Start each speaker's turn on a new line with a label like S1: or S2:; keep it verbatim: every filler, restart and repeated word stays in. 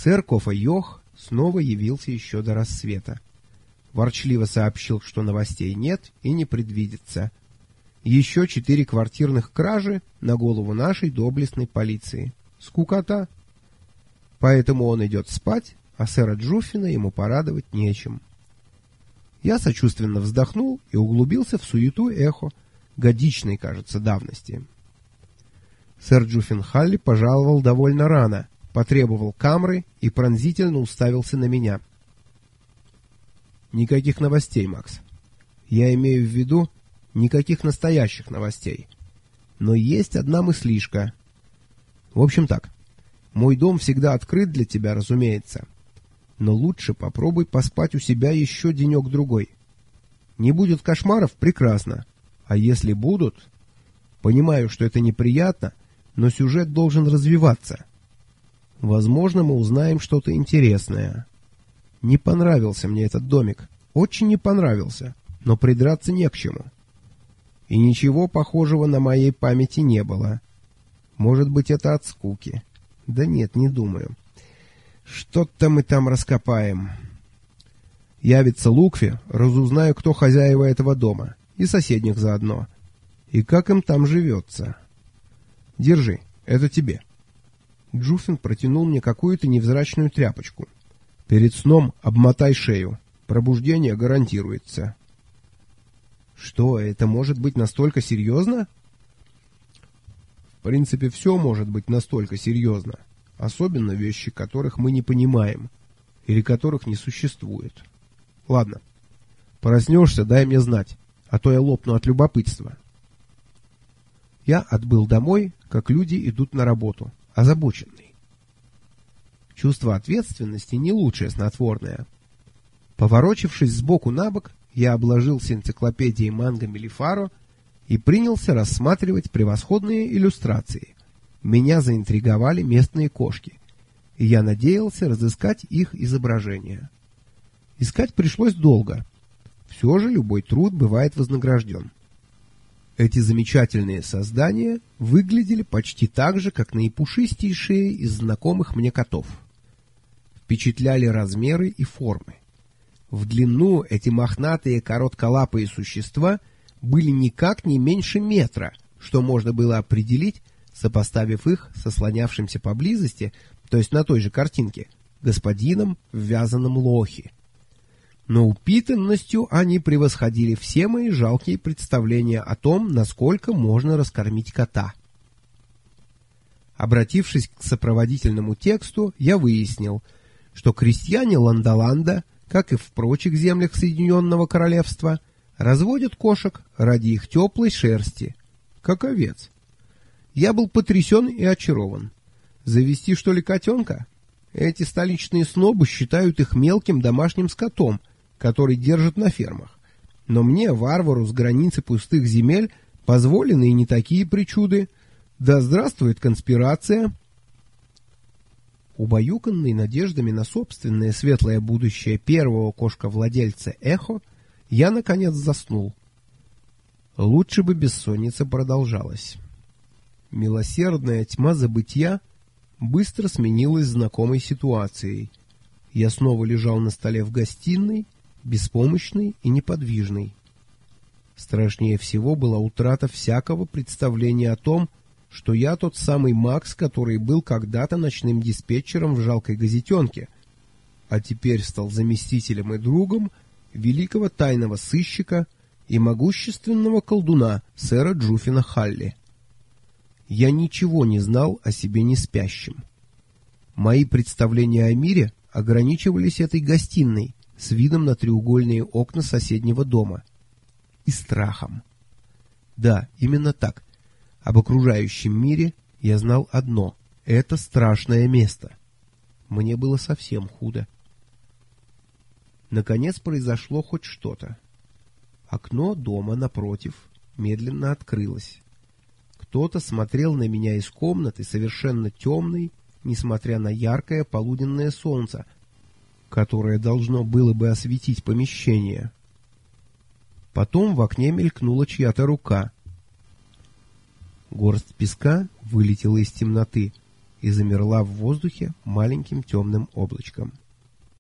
S1: Сэр Кофа-Йох снова явился еще до рассвета. Ворчливо сообщил, что новостей нет и не предвидится. Еще четыре квартирных кражи на голову нашей доблестной полиции. Скукота. Поэтому он идет спать, а сэра Джуффина ему порадовать нечем. Я сочувственно вздохнул и углубился в суету эхо, годичной, кажется, давности. Сэр Джуффин Халли пожаловал довольно рано, потребовал камры и пронзительно уставился на меня. Никаких новостей, Макс. Я имею в виду никаких настоящих новостей. Но есть одна мыслишка. В общем так, мой дом всегда открыт для тебя, разумеется. Но лучше попробуй поспать у себя еще денек-другой. Не будет кошмаров — прекрасно. А если будут... Понимаю, что это неприятно, но сюжет должен развиваться. Возможно, мы узнаем что-то интересное. Не понравился мне этот домик. Очень не понравился, но придраться не к чему. И ничего похожего на моей памяти не было. Может быть, это от скуки. Да нет, не думаю. Что-то мы там раскопаем. Явится Лукви, разузнаю, кто хозяева этого дома, и соседних заодно. И как им там живется. Держи, это тебе. Джуффин протянул мне какую-то невзрачную тряпочку. Перед сном обмотай шею. Пробуждение гарантируется. Что, это может быть настолько серьезно? В принципе, все может быть настолько серьезно. Особенно вещи, которых мы не понимаем. Или которых не существует. Ладно. Проснешься, дай мне знать. А то я лопну от любопытства. Я отбыл домой, как люди идут на работу. Озабоченный. Чувство ответственности не лучшее снотворное. Поворочившись сбоку на бок, я обложился энциклопедией Манго Мелифаро и принялся рассматривать превосходные иллюстрации. Меня заинтриговали местные кошки, и я надеялся разыскать их изображения. Искать пришлось долго. Все же любой труд бывает вознагражден. Эти замечательные создания выглядели почти так же, как наипушистейшие из знакомых мне котов. Впечатляли размеры и формы. В длину эти мохнатые коротколапые существа были никак не меньше метра, что можно было определить, сопоставив их со слонявшимся поблизости, то есть на той же картинке, господином в вязаном лохе. Но упитанностью они превосходили все мои жалкие представления о том, насколько можно раскормить кота. Обратившись к сопроводительному тексту, я выяснил, что крестьяне Ландоланда, как и в прочих землях Соединенного Королевства, разводят кошек ради их теплой шерсти, как овец. Я был потрясен и очарован. Завести, что ли, котенка? Эти столичные снобы считают их мелким домашним скотом, который держат на фермах. Но мне, варвару с границы пустых земель, позволены и не такие причуды. Да здравствует конспирация! Убаюканный надеждами на собственное светлое будущее первого кошковладельца Эхо, я, наконец, заснул. Лучше бы бессонница продолжалась. Милосердная тьма забытья быстро сменилась знакомой ситуацией. Я снова лежал на столе в гостиной, беспомощный и неподвижный. Страшнее всего была утрата всякого представления о том, что я тот самый Макс, который был когда-то ночным диспетчером в жалкой газетенке, а теперь стал заместителем и другом великого тайного сыщика и могущественного колдуна сэра Джуффина Халли. Я ничего не знал о себе неспящем. Мои представления о мире ограничивались этой гостиной с видом на треугольные окна соседнего дома. И страхом. Да, именно так. Об окружающем мире я знал одно — это страшное место. Мне было совсем худо. Наконец произошло хоть что-то. Окно дома напротив медленно открылось. Кто-то смотрел на меня из комнаты, совершенно темной, несмотря на яркое полуденное солнце, которое должно было бы осветить помещение. Потом в окне мелькнула чья-то рука. Горсть песка вылетела из темноты и замерла в воздухе маленьким темным облачком.